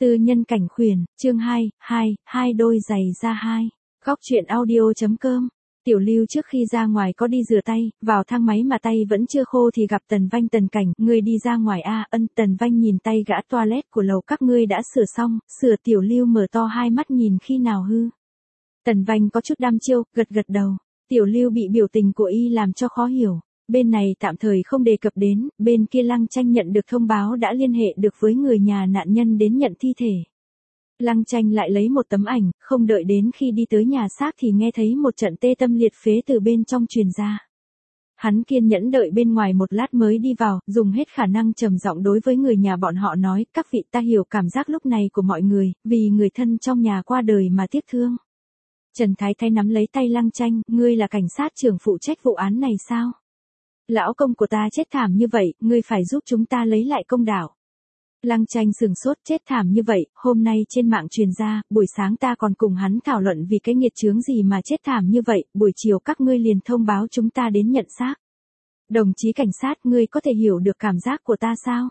Tư nhân cảnh khuyển, chương 2, hai đôi giày da 2. Góc truyện audio.com. Tiểu Lưu trước khi ra ngoài có đi rửa tay, vào thang máy mà tay vẫn chưa khô thì gặp Tần Vanh. Tần Cảnh, ngươi đi ra ngoài a? Ân. Tần Vanh nhìn tay gã toilet của lầu các ngươi đã sửa xong, sửa. Tiểu Lưu mở to hai mắt nhìn khi nào hư. Tần Vanh có chút đăm chiêu, gật đầu. Tiểu Lưu bị biểu tình của y làm cho khó hiểu. Bên này tạm thời không đề cập đến, bên kia Lăng Tranh nhận được thông báo đã liên hệ được với người nhà nạn nhân đến nhận thi thể. Lăng Tranh lại lấy một tấm ảnh, không đợi đến khi đi tới nhà xác thì nghe thấy một trận tê tâm liệt phế từ bên trong truyền ra. Hắn kiên nhẫn đợi bên ngoài một lát mới đi vào, dùng hết khả năng trầm giọng đối với người nhà bọn họ nói, các vị, ta hiểu cảm giác lúc này của mọi người, vì người thân trong nhà qua đời mà tiếc thương. Trần Thái Thái nắm lấy tay Lăng Tranh, ngươi là cảnh sát trưởng phụ trách vụ án này sao? Lão công của ta chết thảm như vậy, ngươi phải giúp chúng ta lấy lại công đạo. Lăng Tranh sừng sốt, chết thảm như vậy, hôm nay trên mạng truyền ra, buổi sáng ta còn cùng hắn thảo luận vì cái nghiệt chướng gì mà chết thảm như vậy, buổi chiều các ngươi liền thông báo chúng ta đến nhận xác. Đồng chí cảnh sát, ngươi có thể hiểu được cảm giác của ta sao?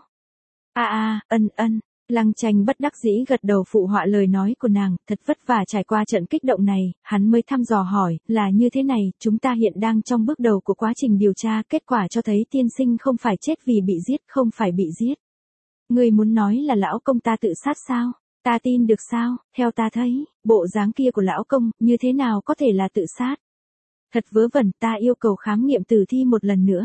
Ân. Lăng Tranh bất đắc dĩ gật đầu phụ họa lời nói của nàng, thật vất vả trải qua trận kích động này, hắn mới thăm dò hỏi, là như thế này, chúng ta hiện đang trong bước đầu của quá trình điều tra, kết quả cho thấy tiên sinh không phải chết vì bị giết, không phải bị giết. Ngươi muốn nói là lão công ta tự sát sao? Ta tin được sao? Theo ta thấy, bộ dáng kia của lão công, như thế nào có thể là tự sát? Thật vớ vẩn, ta yêu cầu khám nghiệm tử thi một lần nữa.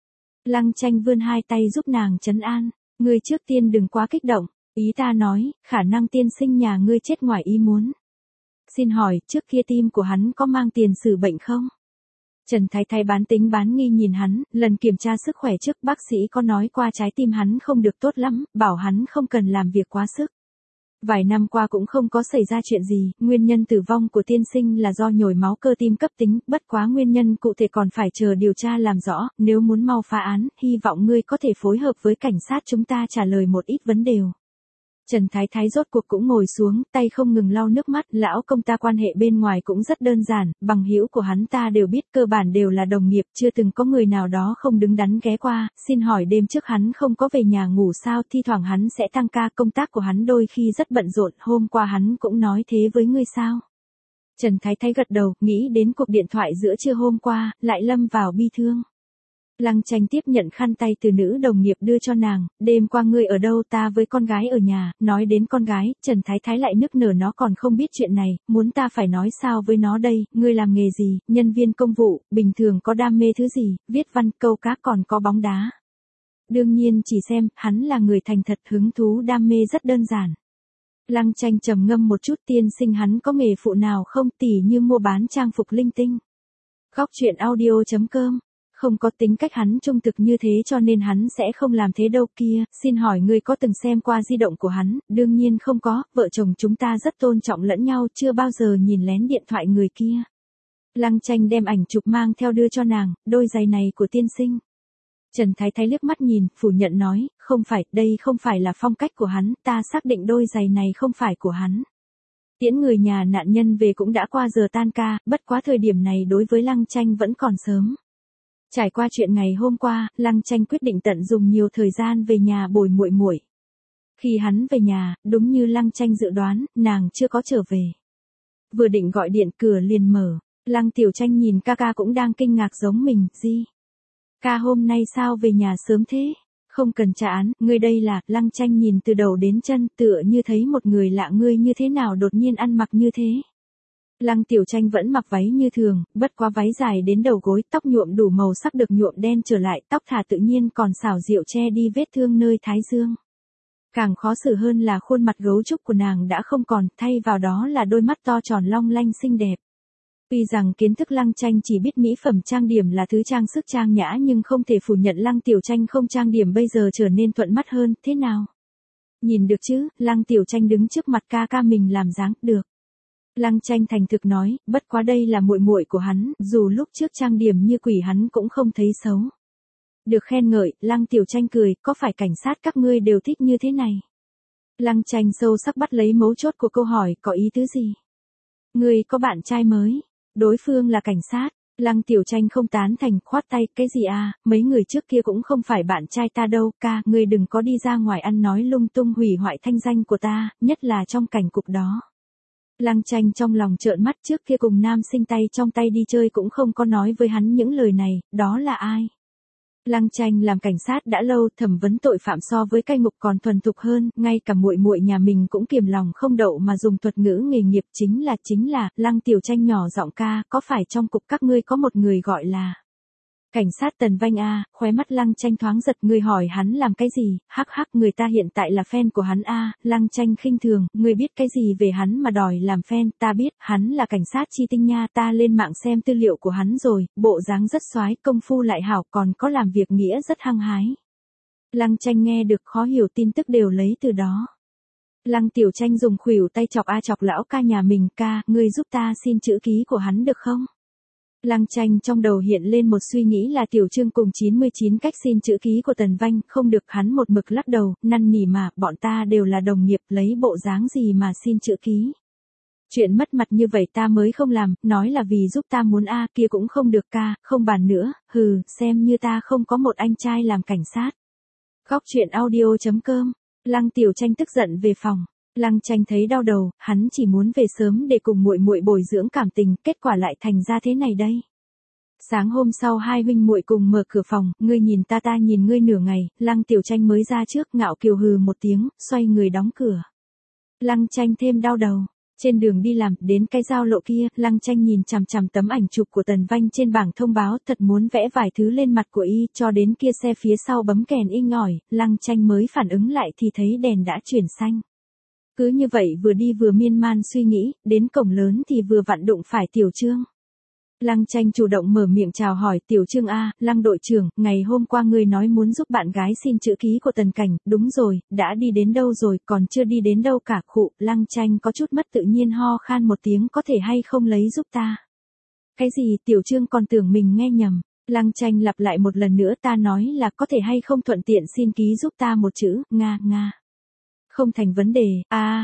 Lăng Tranh vươn hai tay giúp nàng trấn an, ngươi trước tiên đừng quá kích động. Ý ta nói, khả năng tiên sinh nhà ngươi chết ngoài ý muốn. Xin hỏi, trước kia tim của hắn có mang tiền sử bệnh không? Trần Thái Thái bán tính bán nghi nhìn hắn, lần kiểm tra sức khỏe trước bác sĩ có nói qua trái tim hắn không được tốt lắm, bảo hắn không cần làm việc quá sức. Vài năm qua cũng không có xảy ra chuyện gì, nguyên nhân tử vong của tiên sinh là do nhồi máu cơ tim cấp tính, bất quá nguyên nhân cụ thể còn phải chờ điều tra làm rõ, nếu muốn mau phá án, hy vọng ngươi có thể phối hợp với cảnh sát chúng ta trả lời một ít vấn đề. Trần Thái Thái rốt cuộc cũng ngồi xuống, tay không ngừng lau nước mắt, lão công ta quan hệ bên ngoài cũng rất đơn giản, bằng hữu của hắn ta đều biết, cơ bản đều là đồng nghiệp, chưa từng có người nào đó không đứng đắn ghé qua, xin hỏi đêm trước hắn không có về nhà ngủ sao, thi thoảng hắn sẽ tăng ca, công tác của hắn đôi khi rất bận rộn, hôm qua hắn cũng nói thế với ngươi sao? Trần Thái Thái gật đầu, nghĩ đến cuộc điện thoại giữa trưa hôm qua, lại lâm vào bi thương. Lăng Tranh tiếp nhận khăn tay từ nữ đồng nghiệp đưa cho nàng, đêm qua ngươi ở đâu? Ta với con gái ở nhà. Nói đến con gái, Trần Thái Thái lại nức nở, nó còn không biết chuyện này, muốn ta phải nói sao với nó đây? Ngươi làm nghề gì? Nhân viên công vụ, bình thường có đam mê thứ gì? Viết văn, câu cá, còn có bóng đá. Đương nhiên chỉ xem, hắn là người thành thật, hứng thú đam mê rất đơn giản. Lăng Tranh trầm ngâm một chút, tiên sinh hắn có nghề phụ nào không, tỉ như mua bán trang phục linh tinh. Góc truyện audio.com. Không có, tính cách hắn trung thực như thế cho nên hắn sẽ không làm thế đâu. Kia, xin hỏi ngươi có từng xem qua di động của hắn? Đương nhiên không có, vợ chồng chúng ta rất tôn trọng lẫn nhau, chưa bao giờ nhìn lén điện thoại người kia. Lăng Tranh đem ảnh chụp mang theo đưa cho nàng, đôi giày này của tiên sinh. Trần Thái Thái liếc mắt nhìn, phủ nhận nói, không phải, đây không phải là phong cách của hắn, ta xác định đôi giày này không phải của hắn. Tiễn người nhà nạn nhân về cũng đã qua giờ tan ca, bất quá thời điểm này đối với Lăng Tranh vẫn còn sớm. Trải qua chuyện ngày hôm qua, Lăng Tranh quyết định tận dụng nhiều thời gian về nhà bồi muội muội. Khi hắn về nhà, đúng như Lăng Tranh dự đoán, nàng chưa có trở về. Vừa định gọi điện, cửa liền mở. Lăng Tiểu Tranh nhìn ca ca cũng đang kinh ngạc giống mình, gì? Ca hôm nay sao về nhà sớm thế? Không cần trả án, ngươi đây là, Lăng Tranh nhìn từ đầu đến chân, tựa như thấy một người lạ, ngươi như thế nào đột nhiên ăn mặc như thế? Lăng Tiểu Tranh vẫn mặc váy như thường, bất quá váy dài đến đầu gối, tóc nhuộm đủ màu sắc được nhuộm đen trở lại, tóc thả tự nhiên còn xảo diệu che đi vết thương nơi thái dương. Càng khó xử hơn là khuôn mặt gấu trúc của nàng đã không còn, thay vào đó là đôi mắt to tròn long lanh xinh đẹp. Tuy rằng kiến thức Lăng Tranh chỉ biết mỹ phẩm trang điểm là thứ trang sức trang nhã nhưng không thể phủ nhận Lăng Tiểu Tranh không trang điểm bây giờ trở nên thuận mắt hơn, thế nào? Nhìn được chứ, Lăng Tiểu Tranh đứng trước mặt ca ca mình làm dáng, được. Lăng Tranh thành thực nói, bất quá đây là muội muội của hắn, dù lúc trước trang điểm như quỷ hắn cũng không thấy xấu. Được khen ngợi, Lăng Tiểu Tranh cười, có phải cảnh sát các ngươi đều thích như thế này? Lăng Tranh sâu sắc bắt lấy mấu chốt của câu hỏi, có ý tứ gì? Ngươi có bạn trai mới? Đối phương là cảnh sát. Lăng Tiểu Tranh không tán thành, khoát tay, cái gì à, mấy người trước kia cũng không phải bạn trai ta đâu, ca, ngươi đừng có đi ra ngoài ăn nói lung tung hủy hoại thanh danh của ta, nhất là trong cảnh cục đó. Lăng Tranh trong lòng trợn mắt, trước kia cùng nam sinh tay trong tay đi chơi cũng không có nói với hắn những lời này, đó là ai? Lăng Tranh làm cảnh sát đã lâu, thẩm vấn tội phạm so với cai ngục còn thuần thục hơn, ngay cả muội muội nhà mình cũng kiềm lòng không đậu mà dùng thuật ngữ nghề nghiệp, chính là, Lăng Tiểu Tranh nhỏ giọng, ca, có phải trong cục các ngươi có một người gọi là cảnh sát Tần Vanh a? Khóe mắt Lăng Tranh thoáng giật, ngươi hỏi hắn làm cái gì? Hắc hắc, người ta hiện tại là fan của hắn a. Lăng Tranh khinh thường, ngươi biết cái gì về hắn mà đòi làm fan? Ta biết, hắn là cảnh sát chi tinh nha, ta lên mạng xem tư liệu của hắn rồi, bộ dáng rất soái, công phu lại hảo, còn có làm việc nghĩa rất hăng hái. Lăng Tranh nghe được khó hiểu, tin tức đều lấy từ đó. Lăng Tiểu Tranh dùng khuỷu tay chọc chọc lão ca nhà mình, ca, ngươi giúp ta xin chữ ký của hắn được không? Lăng Tranh trong đầu hiện lên một suy nghĩ là Tiểu Trương cùng 99 cách xin chữ ký của Tần Vanh, không được, hắn một mực lắc đầu, năn nỉ mà, bọn ta đều là đồng nghiệp, lấy bộ dáng gì mà xin chữ ký. Chuyện mất mặt như vậy ta mới không làm, nói là vì giúp ta muốn kia cũng không được, ca, không bàn nữa, hừ, xem như ta không có một anh trai làm cảnh sát. Góc truyện audio.com. Lăng Tiểu Tranh tức giận về phòng. Lăng Tranh thấy đau đầu, hắn chỉ muốn về sớm để cùng muội muội bồi dưỡng cảm tình, kết quả lại thành ra thế này đây. Sáng hôm sau hai huynh muội cùng mở cửa phòng, ngươi nhìn ta nhìn ngươi nửa ngày, Lăng Tiểu Tranh mới ra trước, ngạo kiều hừ một tiếng, xoay người đóng cửa. Lăng Tranh thêm đau đầu. Trên đường đi làm, đến cái giao lộ kia, Lăng Tranh nhìn chằm chằm tấm ảnh chụp của Tần Vanh trên bảng thông báo, thật muốn vẽ vài thứ lên mặt của y, cho đến kia xe phía sau bấm kèn inh ỏi, Lăng Tranh mới phản ứng lại thì thấy đèn đã chuyển xanh. Cứ như vậy vừa đi vừa miên man suy nghĩ, đến cổng lớn thì vừa vặn đụng phải Tiểu Trương. Lăng Tranh chủ động mở miệng chào hỏi, Tiểu Trương a, Lăng đội trưởng, ngày hôm qua ngươi nói muốn giúp bạn gái xin chữ ký của Tần Cảnh, đúng rồi, đã đi đến đâu rồi, còn chưa đi đến đâu cả, khụ. Lăng Tranh có chút mất tự nhiên ho khan một tiếng, có thể hay không lấy giúp ta? Cái gì? Tiểu Trương còn tưởng mình nghe nhầm. Lăng Tranh lặp lại một lần nữa, ta nói là có thể hay không thuận tiện xin ký giúp ta một chữ, nga. Không thành vấn đề,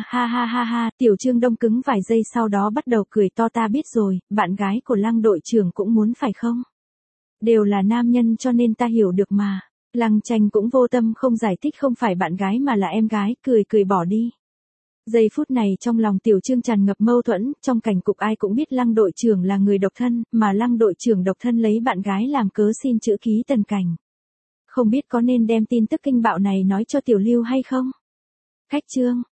ha, Tiểu Trương đông cứng vài giây sau đó bắt đầu cười to, ta biết rồi, bạn gái của Lăng đội trưởng cũng muốn phải không? Đều là nam nhân cho nên ta hiểu được mà. Lăng Tranh cũng vô tâm không giải thích, không phải bạn gái mà là em gái, cười bỏ đi. Giây phút này trong lòng Tiểu Trương tràn ngập mâu thuẫn, trong cảnh cục ai cũng biết Lăng đội trưởng là người độc thân, mà Lăng đội trưởng độc thân lấy bạn gái làm cớ xin chữ ký Tần Cảnh. Không biết có nên đem tin tức kinh bạo này nói cho Tiểu Lưu hay không? Khách chương